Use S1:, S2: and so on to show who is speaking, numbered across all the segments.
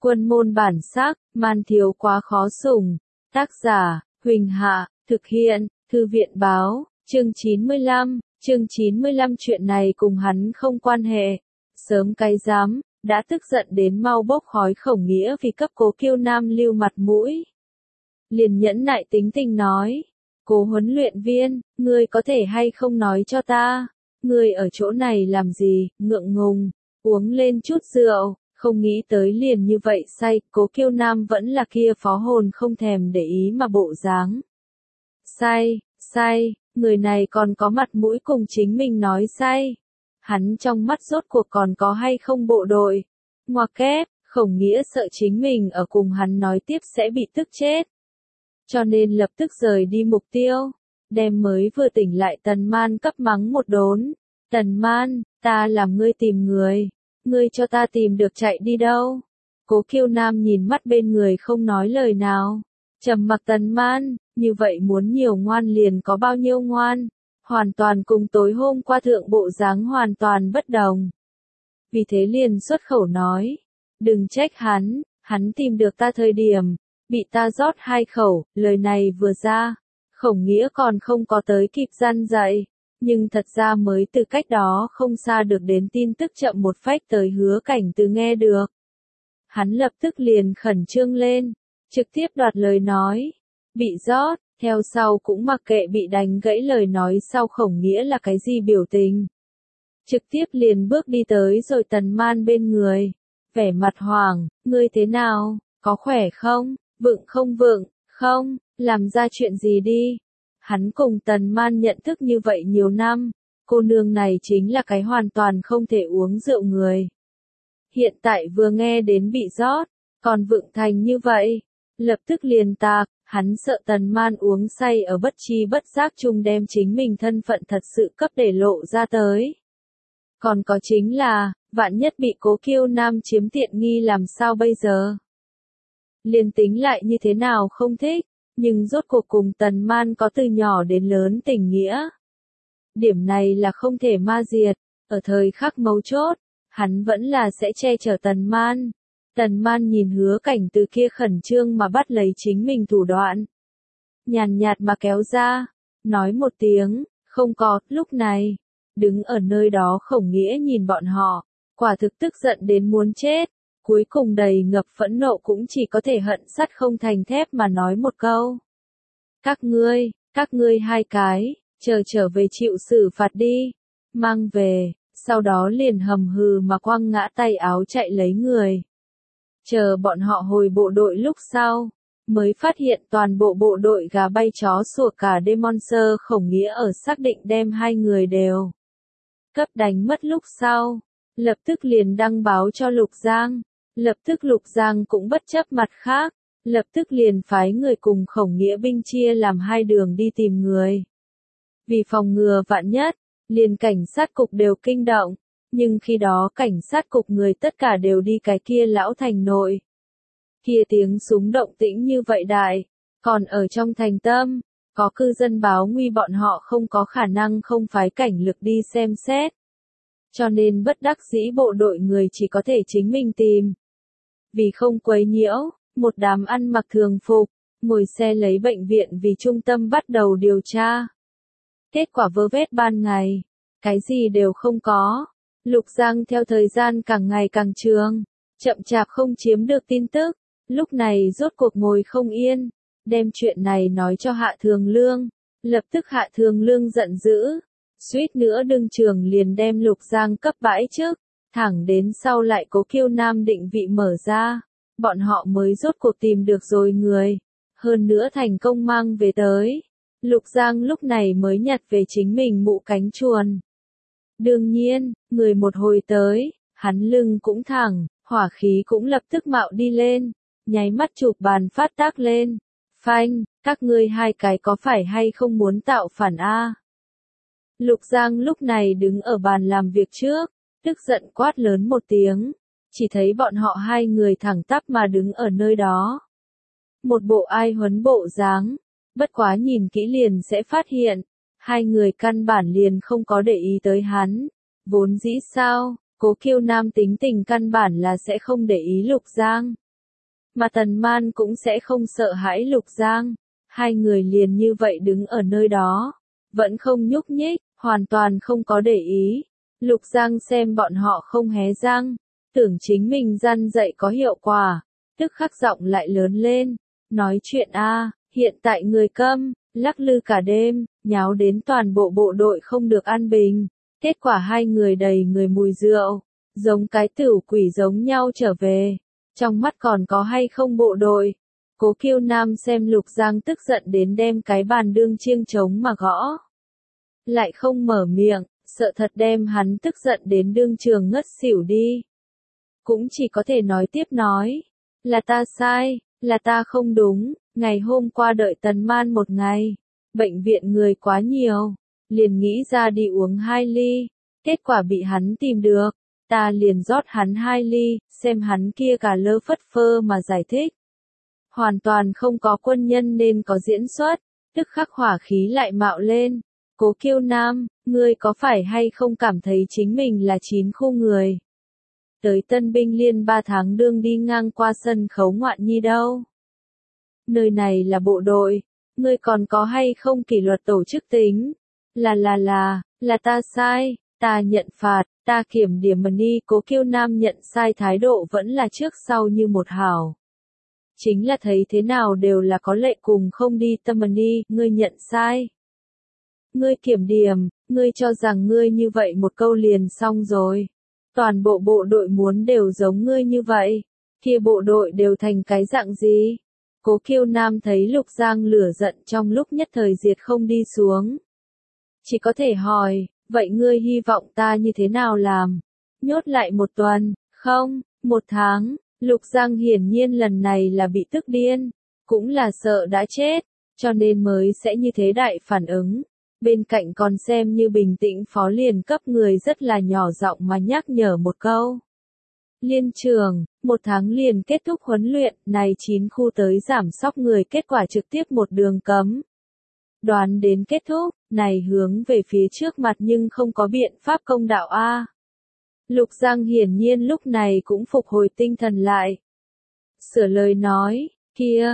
S1: Quân môn bản sắc, man thiếu quá khó sủng. Tác giả, Huỳnh Hạ, thực hiện, Thư viện báo, chương 95, chuyện này cùng hắn không quan hệ. Sớm cái dám, đã tức giận đến mau bốc khói Khổng Nghĩa vì cấp Cố Kiêu Nam lưu mặt mũi. Liền nhẫn nại tính tình nói, Cố huấn luyện viên, ngươi có thể hay không nói cho ta, ngươi ở chỗ này làm gì, ngượng ngùng, uống lên chút rượu. Không nghĩ tới liền như vậy say, Cố Kiêu Nam vẫn là kia phó hồn không thèm để ý mà bộ dáng. Say, người này còn có mặt mũi cùng chính mình nói say. Hắn trong mắt rốt cuộc còn có hay không bộ đội. Ngoa kép, Khổng Nghĩa sợ chính mình ở cùng hắn nói tiếp sẽ bị tức chết. Cho nên lập tức rời đi mục tiêu, đem mới vừa tỉnh lại Tần Man cấp mắng một đốn. Tần Man, ta làm ngươi tìm người. Ngươi cho ta tìm được chạy đi đâu? Cố Kiêu Nam nhìn mắt bên người không nói lời nào. Trầm mặc Tần Man, như vậy muốn nhiều ngoan liền có bao nhiêu ngoan. Hoàn toàn cùng tối hôm qua thượng bộ dáng hoàn toàn bất đồng. Vì thế liền xuất khẩu nói. Đừng trách hắn tìm được ta thời điểm. Bị ta rót 2 khẩu, lời này vừa ra. Khổng Nghĩa còn không có tới kịp răn dạy. Nhưng thật ra mới từ cách đó không xa được đến tin tức chậm một phách tới Hứa Cảnh Từ nghe được. Hắn lập tức liền khẩn trương lên, trực tiếp đoạt lời nói. Bị rót, theo sau cũng mặc kệ bị đánh gãy lời nói sau Khổng Nghĩa là cái gì biểu tình. Trực tiếp liền bước đi tới rồi Tần Man bên người. Vẻ mặt hoảng, ngươi thế nào, có khỏe không, vựng không, làm ra chuyện gì đi. Hắn cùng Tần Man nhận thức như vậy nhiều năm, cô nương này chính là cái hoàn toàn không thể uống rượu người. Hiện tại vừa nghe đến bị rót, còn vựng thành như vậy, lập tức liền tạc, hắn sợ Tần Man uống say ở bất tri bất giác chung đem chính mình thân phận thật sự cấp để lộ ra tới. Còn có chính là, vạn nhất bị Cố Kiêu Nam chiếm tiện nghi làm sao bây giờ? Liền tính lại như thế nào không thích, nhưng rốt cuộc cùng Tần Man có từ nhỏ đến lớn tình nghĩa. Điểm này là không thể ma diệt, ở thời khắc mấu chốt, hắn vẫn là sẽ che chở Tần Man. Tần Man nhìn Hứa Cảnh Từ kia khẩn trương mà bắt lấy chính mình thủ đoạn. Nhàn nhạt mà kéo ra, nói một tiếng, không có, lúc này, đứng ở nơi đó Khổng Nghĩa nhìn bọn họ, quả thực tức giận đến muốn chết. Cuối cùng đầy ngập phẫn nộ cũng chỉ có thể hận sắt không thành thép mà nói một câu. Các ngươi 2 cái, trở về chịu xử phạt đi, mang về, sau đó liền hầm hừ mà quăng ngã tay áo chạy lấy người. Chờ bọn họ hồi bộ đội lúc sau, mới phát hiện toàn bộ bộ đội gà bay chó sủa cả đêm. Monster Khổng Nghĩa ở xác định đem 2 người đều cấp đánh mất lúc sau, lập tức liền đăng báo cho Lục Giang. Lập tức Lục Giang cũng bất chấp mặt khác, lập tức liền phái người cùng Khổng Nghĩa binh chia làm 2 đường đi tìm người. Vì phòng ngừa vạn nhất, liền cảnh sát cục đều kinh động, nhưng khi đó cảnh sát cục người tất cả đều đi cái kia lão thành nội. Kia tiếng súng động tĩnh như vậy đại, còn ở trong thành tâm, có cư dân báo nguy bọn họ không có khả năng không phái cảnh lực đi xem xét. Cho nên bất đắc dĩ bộ đội người chỉ có thể chính mình tìm. Vì không quấy nhiễu, một đám ăn mặc thường phục, ngồi xe lấy bệnh viện vì trung tâm bắt đầu điều tra. Kết quả vơ vét ban ngày, cái gì đều không có. Lục Giang theo thời gian càng ngày càng trường, chậm chạp không chiếm được tin tức, lúc này rốt cuộc ngồi không yên, đem chuyện này nói cho Hạ Thường Lương. Lập tức Hạ Thường Lương giận dữ, suýt nữa đương trường liền đem Lục Giang cấp bãi chức. Thẳng đến sau lại Cố Kiêu Nam định vị mở ra, bọn họ mới rốt cuộc tìm được rồi người, hơn nữa thành công mang về tới. Lục Giang lúc này mới nhặt về chính mình mũ cánh chuồn. Đương nhiên, người một hồi tới, hắn lưng cũng thẳng, hỏa khí cũng lập tức mạo đi lên, nháy mắt chụp bàn phát tác lên. Phanh, các ngươi 2 cái có phải hay không muốn tạo phản a? Lục Giang lúc này đứng ở bàn làm việc trước. Tức giận quát lớn một tiếng, chỉ thấy bọn họ 2 người thẳng tắp mà đứng ở nơi đó. Một bộ ai huấn bộ dáng, bất quá nhìn kỹ liền sẽ phát hiện, 2 người căn bản liền không có để ý tới hắn. Vốn dĩ sao, Cố Kiêu Nam tính tình căn bản là sẽ không để ý Lục Giang, mà Tần Man cũng sẽ không sợ hãi Lục Giang. Hai người liền như vậy đứng ở nơi đó, vẫn không nhúc nhích, hoàn toàn không có để ý. Lục Giang xem bọn họ không hé răng, tưởng chính mình răn dạy có hiệu quả, tức khắc giọng lại lớn lên, nói chuyện a, hiện tại người câm, lắc lư cả đêm, nháo đến toàn bộ bộ đội không được an bình, kết quả hai người đầy người mùi rượu, giống cái tửu quỷ giống nhau trở về, trong mắt còn có hay không bộ đội. Cố Kiêu Nam xem Lục Giang tức giận đến đem cái bàn đương chiêng trống mà gõ. Lại không mở miệng, sợ thật đem hắn tức giận đến đương trường ngất xỉu đi. Cũng chỉ có thể nói tiếp nói, là ta sai, là ta không đúng, ngày hôm qua đợi Tần Man một ngày, bệnh viện người quá nhiều, liền nghĩ ra đi uống 2 ly, kết quả bị hắn tìm được, ta liền rót hắn 2 ly, xem hắn kia cả lơ phất phơ mà giải thích. Hoàn toàn không có quân nhân nên có diễn xuất, tức khắc hỏa khí lại mạo lên. Cố Kiêu Nam, ngươi có phải hay không cảm thấy chính mình là 9 khu người? Tới tân binh liên 3 tháng đương đi ngang qua sân khấu ngoạn nhi đâu? Nơi này là bộ đội, ngươi còn có hay không kỷ luật tổ chức tính? Là ta sai, ta nhận phạt, ta kiểm điểm mani. Cố Kiêu Nam nhận sai thái độ vẫn là trước sau như một hảo. Chính là thấy thế nào đều là có lệ cùng không đi tâm mani, ngươi nhận sai. Ngươi kiểm điểm, ngươi cho rằng ngươi như vậy một câu liền xong rồi. Toàn bộ bộ đội muốn đều giống ngươi như vậy, kia bộ đội đều thành cái dạng gì? Cố Kiêu Nam thấy Lục Giang lửa giận trong lúc nhất thời diệt không đi xuống. Chỉ có thể hỏi, vậy ngươi hy vọng ta như thế nào làm? Nhốt lại 1 tuần, không, 1 tháng, Lục Giang hiển nhiên lần này là bị tức điên, cũng là sợ đã chết, cho nên mới sẽ như thế đại phản ứng. Bên cạnh còn xem như bình tĩnh phó liền cấp người rất là nhỏ giọng mà nhắc nhở một câu. Liên trường, 1 tháng liền kết thúc huấn luyện, này 9 khu tới giảm sóc người kết quả trực tiếp một đường cấm. Đoán đến kết thúc, này hướng về phía trước mặt nhưng không có biện pháp công đạo a. Lục Giang hiển nhiên lúc này cũng phục hồi tinh thần lại. Sửa lời nói, kia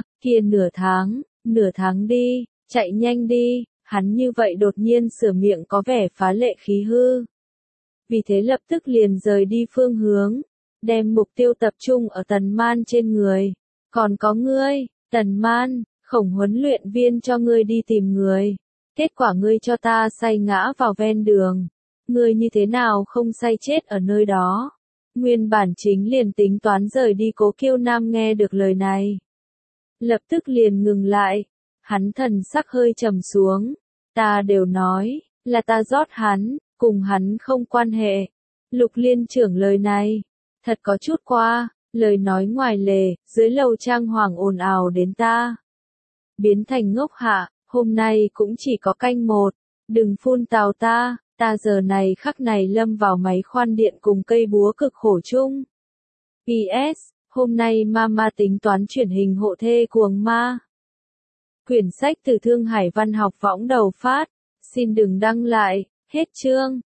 S1: nửa tháng đi, chạy nhanh đi. Hắn như vậy đột nhiên sửa miệng có vẻ phá lệ khí hư. Vì thế lập tức liền rời đi phương hướng, đem mục tiêu tập trung ở Tần Man trên người. Còn có ngươi, Tần Man, Khổng huấn luyện viên cho ngươi đi tìm người. Kết quả ngươi cho ta say ngã vào ven đường. Ngươi như thế nào không say chết ở nơi đó. Nguyên bản chính liền tính toán rời đi. Cố Kiêu Nam nghe được lời này, lập tức liền ngừng lại. Hắn thần sắc hơi trầm xuống, ta đều nói, là ta rót hắn, cùng hắn không quan hệ. Lục liên trưởng lời này, thật có chút qua, lời nói ngoài lề, dưới lầu trang hoàng ồn ào đến ta. Biến thành ngốc hạ, hôm nay cũng chỉ có canh 1, đừng phun tào ta giờ này khắc này lâm vào máy khoan điện cùng cây búa cực khổ chung. PS, hôm nay mama tính toán chuyển hình hộ thê cuồng ma. Quyển sách từ Thương Hải Văn học võng đầu phát, xin đừng đăng lại, hết chương.